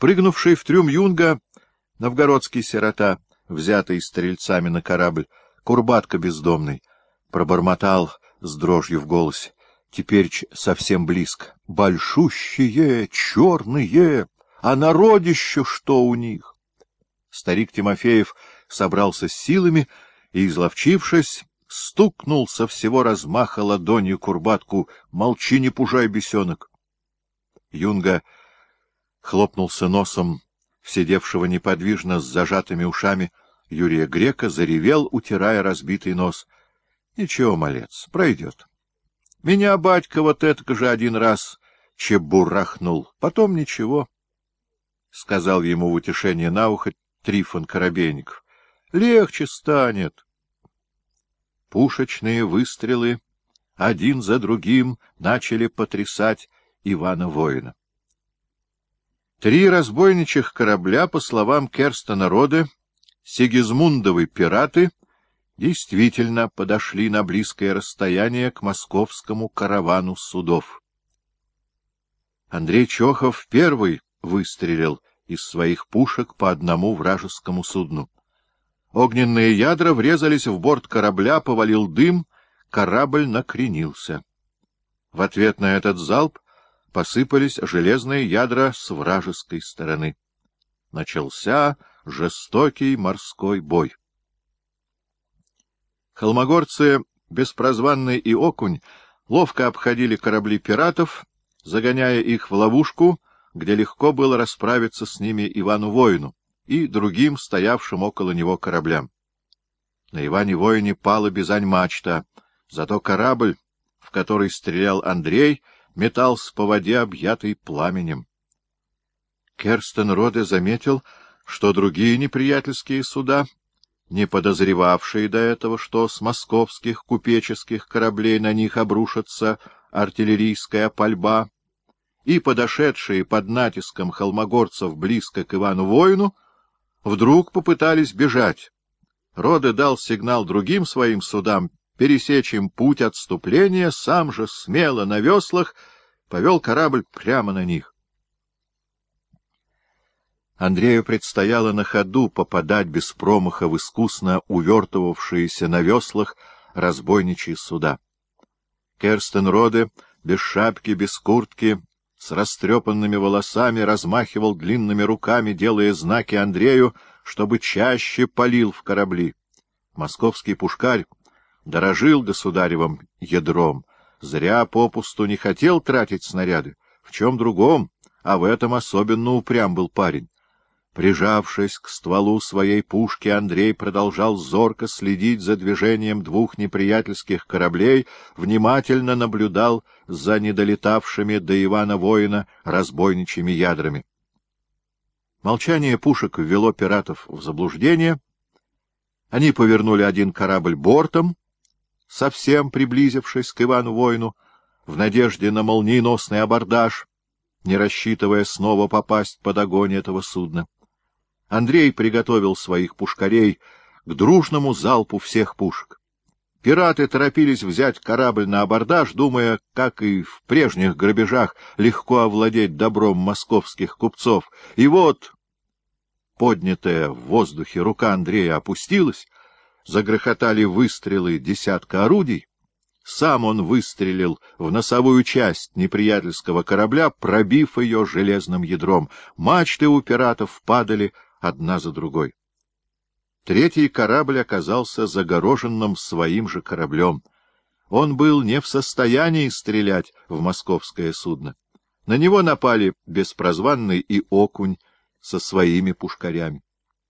Прыгнувший в трюм юнга, новгородский сирота, взятый стрельцами на корабль, Курбатка бездомный, пробормотал с дрожью в голосе: теперь совсем близко. Большущие, черные, а народище что у них? Старик Тимофеев собрался с силами и, изловчившись, стукнул со всего размаха ладонью Курбатку: молчи, не пужай, бесенок. Юнга хлопнулся носом в сидевшего неподвижно с зажатыми ушами Юрия Грека, заревел, утирая разбитый нос: ничего, малец, пройдет. Меня батька вот этак же один раз чебурахнул, потом ничего, — сказал ему в утешение на ухо Трифон Коробейников. — Легче станет. Пушечные выстрелы один за другим начали потрясать Ивана Воина. 3 разбойничьих корабля, по словам Керстена Роде, Сигизмундовы пираты, действительно подошли на близкое расстояние к московскому каравану судов. Андрей Чохов первый выстрелил из своих пушек по одному вражескому судну. Огненные ядра врезались в борт корабля, повалил дым, корабль накренился. В ответ на этот залп посыпались железные ядра с вражеской стороны. Начался жестокий морской бой. Холмогорцы, Беспрозванный и Окунь, ловко обходили корабли пиратов, загоняя их в ловушку, где легко было расправиться с ними Ивану Воину и другим стоявшим около него кораблям. На Иване Воине пала бизань-мачта, зато корабль, в который стрелял Андрей, метался по воде, объятый пламенем. Керстен Роде заметил, что другие неприятельские суда, не подозревавшие до этого, что с московских купеческих кораблей на них обрушится артиллерийская пальба, и подошедшие под натиском холмогорцев близко к Ивану Воину, вдруг попытались бежать. Роде дал сигнал другим своим судам пересечь им путь отступления, сам же смело на веслах повел корабль прямо на них. Андрею предстояло на ходу попадать без промаха в искусно увертывавшиеся на веслах разбойничьи суда. Керстен Роде, без шапки, без куртки, с растрепанными волосами, размахивал длинными руками, делая знаки Андрею, чтобы чаще палил в корабли. Московский пушкарь дорожил государевым ядром, зря попусту не хотел тратить снаряды. В чем другом, а в этом особенно упрям был парень. Прижавшись к стволу своей пушки, Андрей продолжал зорко следить за движением 2 неприятельских кораблей, внимательно наблюдал за недолетавшими до Ивана Воина разбойничьими ядрами. Молчание пушек ввело пиратов в заблуждение. Они повернули один корабль бортом, совсем приблизившись к Ивану Воину, в надежде на молниеносный абордаж, не рассчитывая снова попасть под огонь этого судна. Андрей приготовил своих пушкарей к дружному залпу всех пушек. Пираты торопились взять корабль на абордаж, думая, как и в прежних грабежах, легко овладеть добром московских купцов. И вот, поднятая в воздухе рука Андрея опустилась, загрохотали выстрелы десятка орудий. Сам он выстрелил в носовую часть неприятельского корабля, пробив ее железным ядром. Мачты у пиратов падали одна за другой. 3-й корабль оказался загороженным своим же кораблем. Он был не в состоянии стрелять в московское судно. На него напали Беспрозванный и Окунь со своими пушкарями.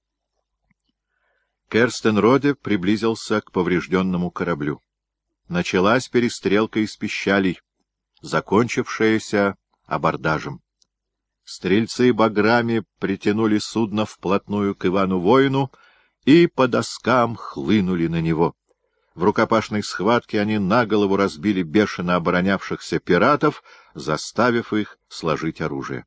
Керстен Роде приблизился к поврежденному кораблю. Началась перестрелка из пищалей, закончившаяся абордажем. Стрельцы баграми притянули судно вплотную к Ивану Воину и по доскам хлынули на него. В рукопашной схватке они наголову разбили бешено оборонявшихся пиратов, заставив их сложить оружие.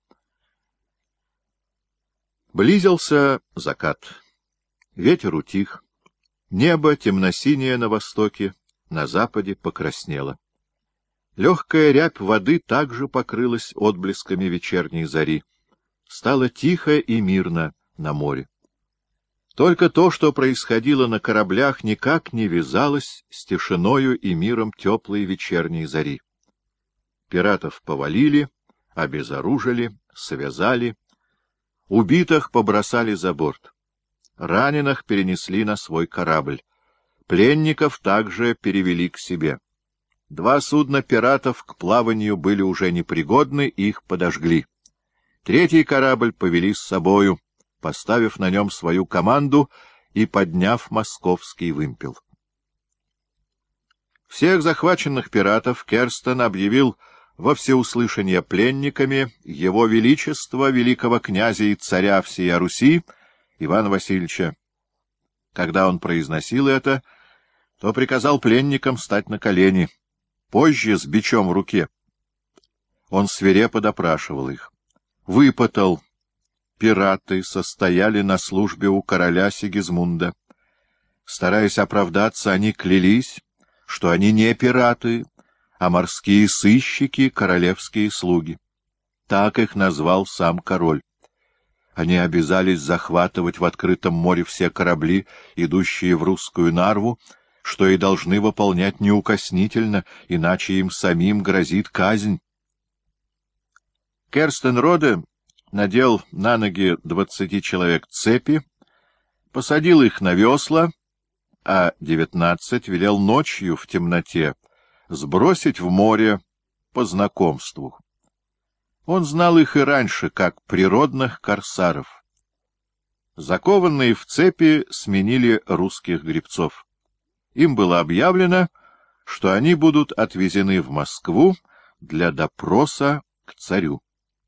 Близился закат. Ветер утих. Небо темно-синее на востоке, на западе покраснело. Легкая рябь воды также покрылась отблесками вечерней зари. стало тихо и мирно на море. Только то, что происходило на кораблях, никак не вязалось с тишиною и миром теплой вечерней зари. Пиратов повалили, обезоружили, связали, убитых побросали за борт, раненых перенесли на свой корабль, пленников также перевели к себе. 2 судна пиратов к плаванию были уже непригодны, их подожгли. 3-й корабль повели с собою, поставив на нем свою команду и подняв московский вымпел. Всех захваченных пиратов Керстен объявил во всеуслышание пленниками Его Величества, великого князя и царя всея Руси, Ивана Васильевича. Когда он произносил это, то приказал пленникам стать на колени. Позже, с бичом в руке, он свирепо допрашивал их. Выпытал: пираты состояли на службе у короля Сигизмунда. Стараясь оправдаться, они клялись, что они не пираты, а морские сыщики, королевские слуги. Так их назвал сам король. Они обязались захватывать в открытом море все корабли, идущие в русскую Нарву, что и должны выполнять неукоснительно, иначе им самим грозит казнь. Керстенроде надел на ноги 20 человек цепи, посадил их на весла, а 19 велел ночью в темноте сбросить в море по знакомству. Он знал их и раньше, как природных корсаров. Закованные в цепи сменили русских гребцов. Им было объявлено, что они будут отвезены в Москву для допроса к царю.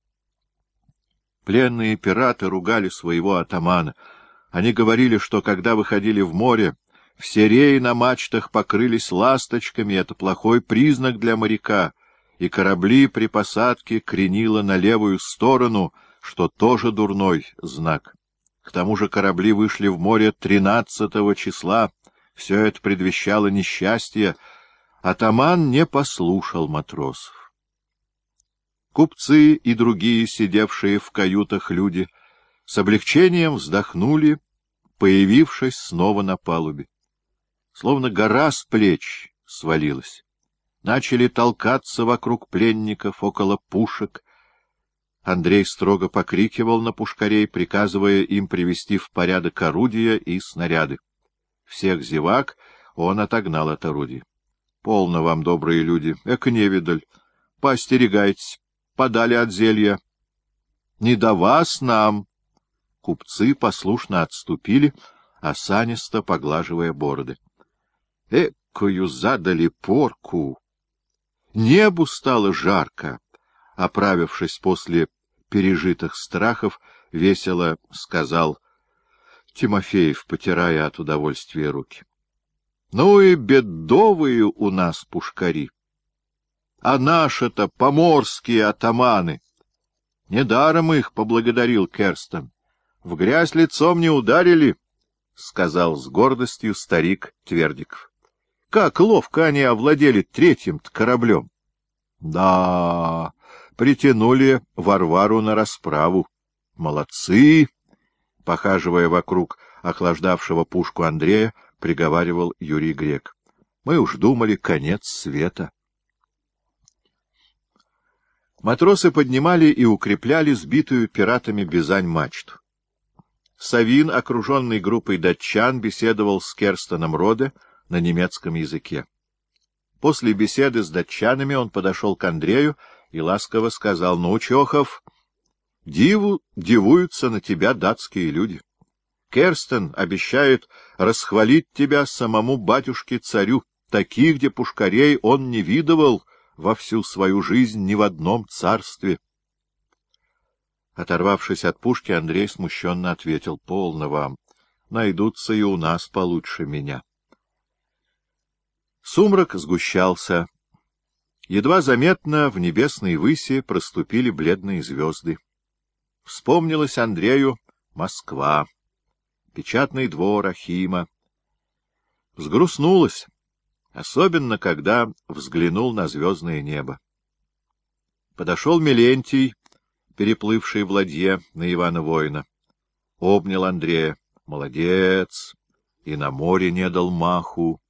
Пленные пираты ругали своего атамана. Они говорили, что когда выходили в море, все реи на мачтах покрылись ласточками, это плохой признак для моряка, и корабли при посадке кренило на левую сторону, что тоже дурной знак. К тому же корабли вышли в море 13 числа, все это предвещало несчастье. Атаман не послушал матросов. Купцы и другие, сидевшие в каютах люди, с облегчением вздохнули, появившись снова на палубе. Словно гора с плеч свалилась. Начали толкаться вокруг пленников, около пушек. Андрей строго покрикивал на пушкарей, приказывая им привести в порядок орудия и снаряды. Всех зевак он отогнал от орудий. — Полно вам, добрые люди, эко невидаль. Поостерегайтесь, подали от зелья. — Не до вас нам! Купцы послушно отступили, осанисто поглаживая бороды. Экую задали порку! Небу стало жарко. Оправившись после пережитых страхов, весело сказал Тимофеев, потирая от удовольствия руки. — Ну и бедовые у нас пушкари! А наши-то поморские атаманы! Недаром их поблагодарил Керстен. В грязь лицом не ударили, — сказал с гордостью старик Твердиков. — Как ловко они овладели 3-м-то кораблем! Да, притянули Варвару на расправу. Молодцы! Похаживая вокруг охлаждавшего пушку Андрея, приговаривал Юрий Грек. Мы уж думали, конец света. Матросы поднимали и укрепляли сбитую пиратами Бизань-мачту. Савин, окруженный группой датчан, беседовал с Керстеном Роде на немецком языке. После беседы с датчанами он подошел к Андрею и ласково сказал: — Ну, Чохов, дивуются на тебя датские люди. Керстен обещает расхвалить тебя самому батюшке-царю. Таких, где пушкарей, он не видывал во всю свою жизнь ни в одном царстве. Оторвавшись от пушки, Андрей смущенно ответил: — Полно вам, найдутся и у нас получше меня. Сумрак сгущался. Едва заметно в небесной выси проступили бледные звезды. Вспомнилась Андрею Москва, печатный двор Ахима. Взгрустнулась, особенно когда взглянул на звездное небо. Подошел Мелентий, переплывший в ладье на Ивана Воина. Обнял Андрея. Молодец! И на море не дал маху.